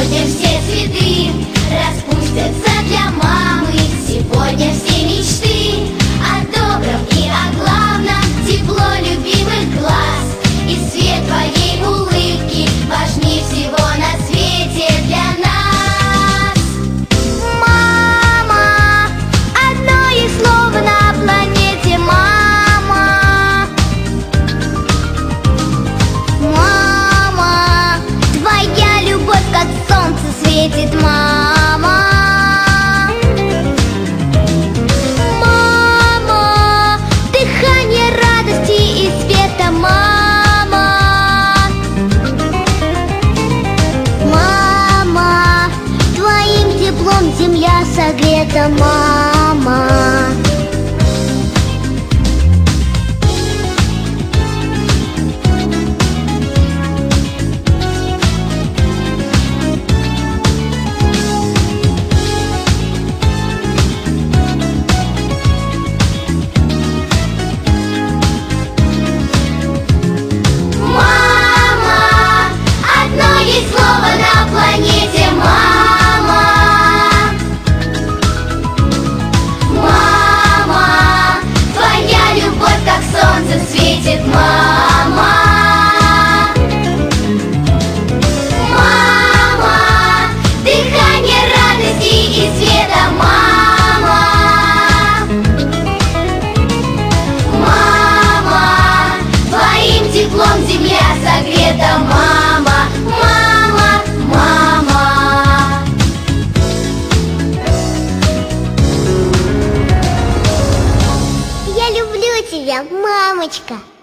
Сегодня все цветы распустятся для мамы. Сегодня все мечты о добром и о главном. Тепло любимых глаз и свет твоей улыбки важнее всего на свете для нас. Мама, одно их слово на планете. Мама, мама, твоя любовь как солнце светит. Мама, мама, дыхание радости и света. Мама, мама, твоим теплом земля согрета. Мама. Мама, одно есть слово на планете. Мама, мама, твоя любовь как солнце светит. Мама, мама, дыхание радости и света. Мама, мама, твоим теплом земля согрета. Мама, мама, мама. Я люблю тебя, мамочка.